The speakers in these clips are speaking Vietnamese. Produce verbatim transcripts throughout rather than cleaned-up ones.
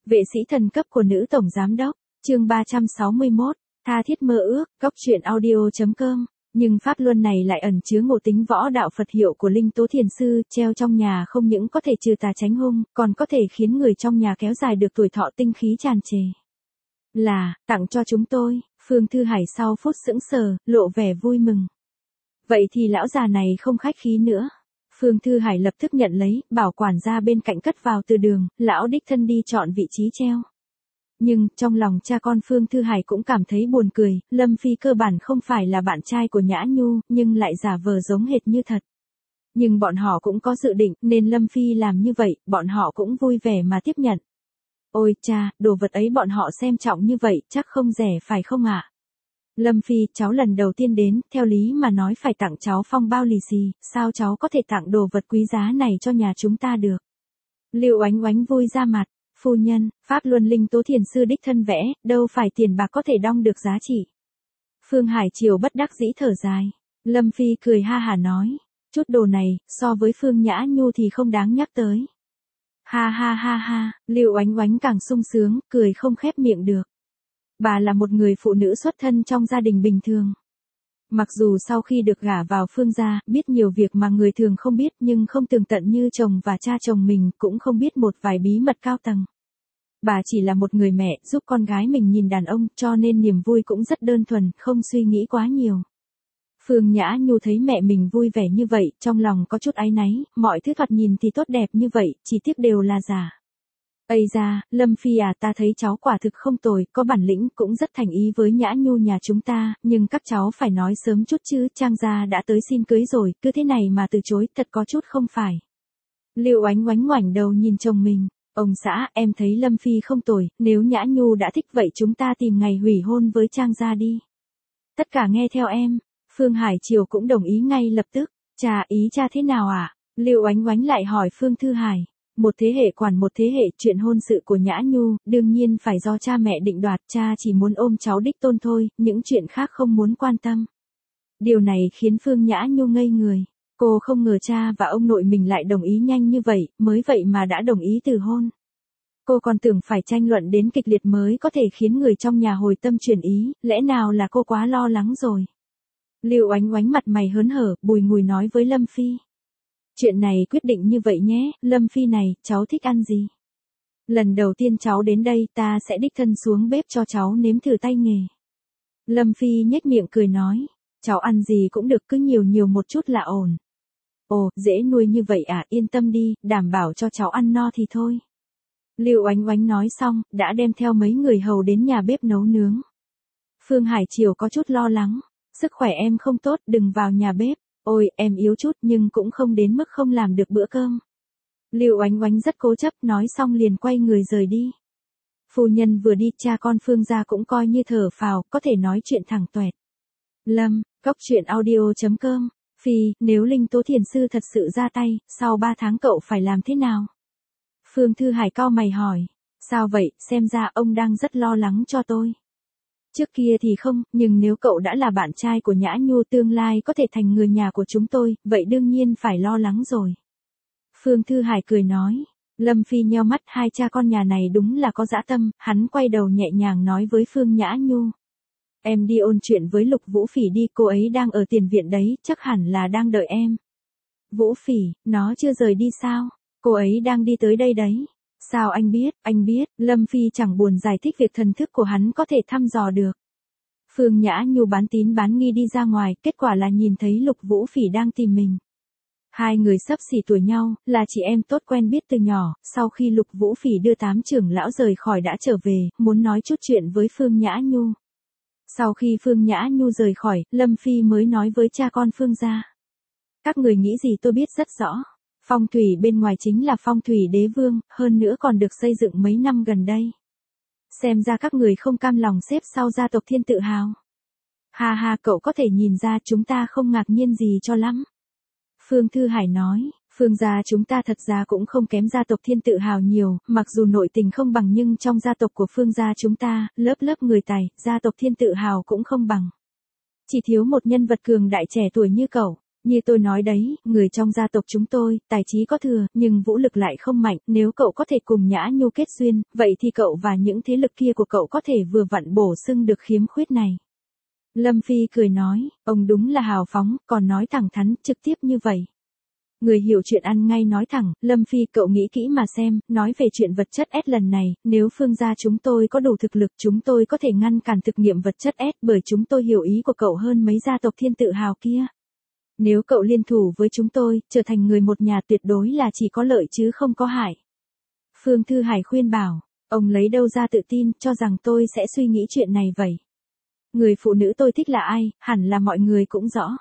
Vệ sĩ thần cấp của nữ tổng giám đốc, chương ba trăm sáu mươi mốt, tha thiết mơ ước, góc truyện audio chấm com. Nhưng pháp luân này lại ẩn chứa ngộ tính võ đạo Phật hiệu của Linh Tố Thiền Sư, treo trong nhà không những có thể trừ tà tránh hung, còn có thể khiến người trong nhà kéo dài được tuổi thọ tinh khí tràn trề. Là, tặng cho chúng tôi, Phương Thư Hải sau phút sững sờ, lộ vẻ vui mừng. Vậy thì lão già này không khách khí nữa. Phương Thư Hải lập tức nhận lấy, bảo quản ra bên cạnh cất vào từ đường, lão đích thân đi chọn vị trí treo. Nhưng, trong lòng cha con Phương Thư Hải cũng cảm thấy buồn cười, Lâm Phi cơ bản không phải là bạn trai của Nhã Nhu, nhưng lại giả vờ giống hệt như thật. Nhưng bọn họ cũng có dự định, nên Lâm Phi làm như vậy, bọn họ cũng vui vẻ mà tiếp nhận. Ôi cha, đồ vật ấy bọn họ xem trọng như vậy, chắc không rẻ phải không ạ? Lâm Phi, cháu lần đầu tiên đến, theo lý mà nói phải tặng cháu phong bao lì xì, sao cháu có thể tặng đồ vật quý giá này cho nhà chúng ta được? Liệu Oánh Oánh vui ra mặt, phu nhân, Pháp Luân Linh Tố Thiền Sư đích thân vẽ, đâu phải tiền bạc có thể đong được giá trị. Phương Hải Triều bất đắc dĩ thở dài. Lâm Phi cười ha hả nói, chút đồ này, so với Phương Nhã Nhu thì không đáng nhắc tới. Ha ha ha ha, Liệu Oánh Oánh càng sung sướng, cười không khép miệng được. Bà là một người phụ nữ xuất thân trong gia đình bình thường. Mặc dù sau khi được gả vào Phương gia, biết nhiều việc mà người thường không biết nhưng không tường tận như chồng và cha chồng mình, cũng không biết một vài bí mật cao tầng. Bà chỉ là một người mẹ, giúp con gái mình nhìn đàn ông, cho nên niềm vui cũng rất đơn thuần, không suy nghĩ quá nhiều. Phương Nhã Nhu thấy mẹ mình vui vẻ như vậy, trong lòng có chút áy náy, mọi thứ thoạt nhìn thì tốt đẹp như vậy, chỉ tiếc đều là giả. Ây da, Lâm Phi à, ta thấy cháu quả thực không tồi, có bản lĩnh, cũng rất thành ý với Nhã Nhu nhà chúng ta, nhưng các cháu phải nói sớm chút chứ, Trang gia đã tới xin cưới rồi, cứ thế này mà từ chối, thật có chút không phải. Liệu Oánh Oánh ngoảnh đầu nhìn chồng mình, ông xã, em thấy Lâm Phi không tồi, nếu Nhã Nhu đã thích vậy chúng ta tìm ngày hủy hôn với Trang gia đi. Tất cả nghe theo em, Phương Hải Triều cũng đồng ý ngay lập tức, cha ý cha thế nào ạ? À? Liệu Oánh Oánh lại hỏi Phương Thư Hải. Một thế hệ quản một thế hệ, chuyện hôn sự của Nhã Nhu, đương nhiên phải do cha mẹ định đoạt, cha chỉ muốn ôm cháu đích tôn thôi, những chuyện khác không muốn quan tâm. Điều này khiến Phương Nhã Nhu ngây người, cô không ngờ cha và ông nội mình lại đồng ý nhanh như vậy, mới vậy mà đã đồng ý từ hôn. Cô còn tưởng phải tranh luận đến kịch liệt mới có thể khiến người trong nhà hồi tâm chuyển ý, lẽ nào là cô quá lo lắng rồi. Liệu Oánh Oánh mặt mày hớn hở, bùi ngùi nói với Lâm Phi. Chuyện này quyết định như vậy nhé, Lâm Phi này, cháu thích ăn gì? Lần đầu tiên cháu đến đây ta sẽ đích thân xuống bếp cho cháu nếm thử tay nghề. Lâm Phi nhếch miệng cười nói, cháu ăn gì cũng được, cứ nhiều nhiều một chút là ổn. Ồ, dễ nuôi như vậy à, yên tâm đi, đảm bảo cho cháu ăn no thì thôi. Liệu Oánh Oánh nói xong, đã đem theo mấy người hầu đến nhà bếp nấu nướng. Phương Hải Triều có chút lo lắng, sức khỏe em không tốt, đừng vào nhà bếp. Ôi, em yếu chút nhưng cũng không đến mức không làm được bữa cơm. Liệu Oánh Oánh rất cố chấp, nói xong liền quay người rời đi. Phu nhân vừa đi, cha con Phương gia cũng coi như thở phào, có thể nói chuyện thẳng tuẹt. Lâm, góc truyện audio chấm com, Phi, nếu Linh Tố Thiền Sư thật sự ra tay, sau ba tháng cậu phải làm thế nào? Phương Thư Hải cau mày hỏi, sao vậy, xem ra ông đang rất lo lắng cho tôi. Trước kia thì không, nhưng nếu cậu đã là bạn trai của Nhã Nhu tương lai có thể thành người nhà của chúng tôi, vậy đương nhiên phải lo lắng rồi. Phương Thư Hải cười nói, Lâm Phi nheo mắt, hai cha con nhà này đúng là có dã tâm, hắn quay đầu nhẹ nhàng nói với Phương Nhã Nhu. Em đi ôn chuyện với Lục Vũ Phỉ đi, cô ấy đang ở tiền viện đấy, chắc hẳn là đang đợi em. Vũ Phỉ, nó chưa rời đi sao? Cô ấy đang đi tới đây đấy. Sao anh biết, anh biết, Lâm Phi chẳng buồn giải thích việc thần thức của hắn có thể thăm dò được. Phương Nhã Nhu bán tín bán nghi đi ra ngoài, kết quả là nhìn thấy Lục Vũ Phỉ đang tìm mình. Hai người xấp xỉ tuổi nhau, là chị em tốt quen biết từ nhỏ, sau khi Lục Vũ Phỉ đưa tám trưởng lão rời khỏi đã trở về, muốn nói chút chuyện với Phương Nhã Nhu. Sau khi Phương Nhã Nhu rời khỏi, Lâm Phi mới nói với cha con Phương gia. Các người nghĩ gì tôi biết rất rõ. Phong thủy bên ngoài chính là phong thủy đế vương, hơn nữa còn được xây dựng mấy năm gần đây. Xem ra các người không cam lòng xếp sau gia tộc Thiên Tự Hào. Ha ha, cậu có thể nhìn ra chúng ta không ngạc nhiên gì cho lắm. Phương Thư Hải nói, Phương gia chúng ta thật ra cũng không kém gia tộc Thiên Tự Hào nhiều, mặc dù nội tình không bằng nhưng trong gia tộc của Phương gia chúng ta, lớp lớp người tài, gia tộc Thiên Tự Hào cũng không bằng. Chỉ thiếu một nhân vật cường đại trẻ tuổi như cậu. Như tôi nói đấy, người trong gia tộc chúng tôi, tài trí có thừa, nhưng vũ lực lại không mạnh, nếu cậu có thể cùng Nhã Nhu kết duyên, vậy thì cậu và những thế lực kia của cậu có thể vừa vặn bổ sung được khiếm khuyết này. Lâm Phi cười nói, ông đúng là hào phóng, còn nói thẳng thắn, trực tiếp như vậy. Người hiểu chuyện ăn ngay nói thẳng, Lâm Phi cậu nghĩ kỹ mà xem, nói về chuyện vật chất S lần này, nếu Phương gia chúng tôi có đủ thực lực chúng tôi có thể ngăn cản thực nghiệm vật chất S bởi chúng tôi hiểu ý của cậu hơn mấy gia tộc thiên tự hào kia. Nếu cậu liên thủ với chúng tôi, trở thành người một nhà tuyệt đối là chỉ có lợi chứ không có hại. Phương Thư Hải khuyên bảo, ông lấy đâu ra tự tin cho rằng tôi sẽ suy nghĩ chuyện này vậy. Người phụ nữ tôi thích là ai, hẳn là mọi người cũng rõ.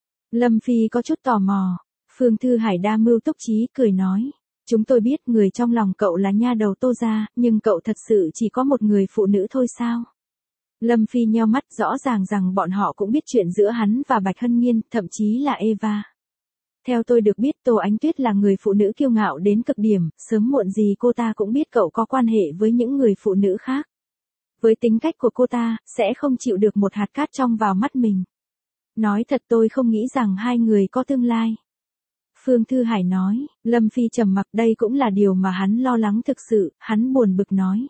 Lâm Phi có chút tò mò. Phương Thư Hải đa mưu túc trí cười nói. Chúng tôi biết người trong lòng cậu là nha đầu Tô gia, nhưng cậu thật sự chỉ có một người phụ nữ thôi sao? Lâm Phi nheo mắt rõ ràng rằng bọn họ cũng biết chuyện giữa hắn và Bạch Hân Nhiên, thậm chí là Eva. Theo tôi được biết Tô Ánh Tuyết là người phụ nữ kiêu ngạo đến cực điểm, sớm muộn gì cô ta cũng biết cậu có quan hệ với những người phụ nữ khác. Với tính cách của cô ta, sẽ không chịu được một hạt cát trong vào mắt mình. Nói thật tôi không nghĩ rằng hai người có tương lai. Phương Thư Hải nói, Lâm Phi trầm mặc đây cũng là điều mà hắn lo lắng thực sự, hắn buồn bực nói.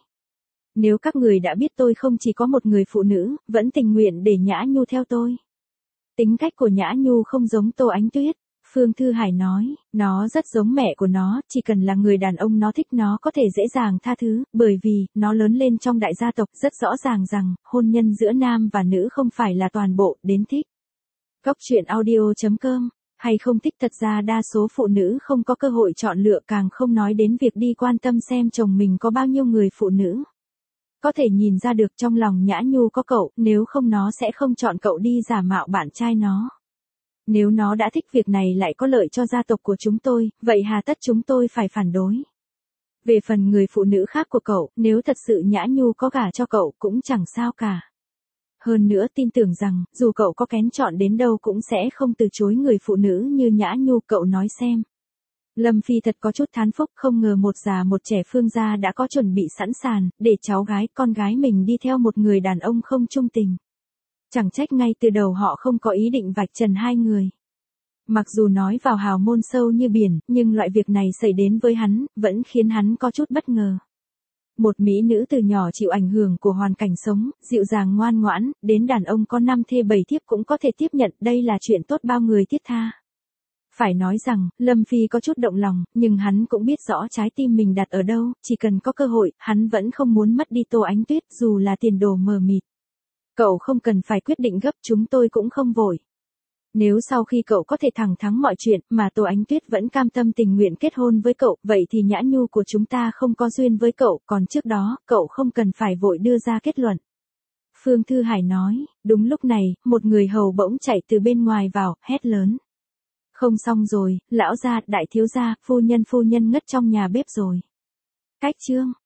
Nếu các người đã biết tôi không chỉ có một người phụ nữ, vẫn tình nguyện để Nhã Nhu theo tôi. Tính cách của Nhã Nhu không giống Tô Ánh Tuyết. Phương Thư Hải nói, nó rất giống mẹ của nó, chỉ cần là người đàn ông nó thích nó có thể dễ dàng tha thứ, bởi vì, nó lớn lên trong đại gia tộc rất rõ ràng rằng, hôn nhân giữa nam và nữ không phải là toàn bộ, đến thích. Góc truyện audio chấm com, hay không thích thật ra đa số phụ nữ không có cơ hội chọn lựa càng không nói đến việc đi quan tâm xem chồng mình có bao nhiêu người phụ nữ. Có thể nhìn ra được trong lòng Nhã Nhu có cậu, nếu không nó sẽ không chọn cậu đi giả mạo bạn trai nó. Nếu nó đã thích việc này lại có lợi cho gia tộc của chúng tôi, vậy hà tất chúng tôi phải phản đối. Về phần người phụ nữ khác của cậu, nếu thật sự Nhã Nhu có gả cho cậu cũng chẳng sao cả. Hơn nữa tin tưởng rằng, dù cậu có kén chọn đến đâu cũng sẽ không từ chối người phụ nữ như Nhã Nhu, cậu nói xem. Lâm Phi thật có chút thán phục, không ngờ một già một trẻ Phương gia đã có chuẩn bị sẵn sàng, để cháu gái, con gái mình đi theo một người đàn ông không trung tình. Chẳng trách ngay từ đầu họ không có ý định vạch trần hai người. Mặc dù nói vào hào môn sâu như biển, nhưng loại việc này xảy đến với hắn, vẫn khiến hắn có chút bất ngờ. Một mỹ nữ từ nhỏ chịu ảnh hưởng của hoàn cảnh sống, dịu dàng ngoan ngoãn, đến đàn ông có năm thê bảy thiếp cũng có thể tiếp nhận, đây là chuyện tốt bao người thiết tha. Phải nói rằng, Lâm Phi có chút động lòng, nhưng hắn cũng biết rõ trái tim mình đặt ở đâu, chỉ cần có cơ hội, hắn vẫn không muốn mất đi Tô Ánh Tuyết dù là tiền đồ mờ mịt. Cậu không cần phải quyết định gấp, chúng tôi cũng không vội. Nếu sau khi cậu có thể thẳng thắn mọi chuyện mà Tô Ánh Tuyết vẫn cam tâm tình nguyện kết hôn với cậu, vậy thì Nhã Nhu của chúng ta không có duyên với cậu, còn trước đó, cậu không cần phải vội đưa ra kết luận. Phương Thư Hải nói, đúng lúc này, một người hầu bỗng chạy từ bên ngoài vào, hét lớn. Không xong rồi, lão gia, đại thiếu gia, phu nhân phu nhân ngất trong nhà bếp rồi. Cách chương.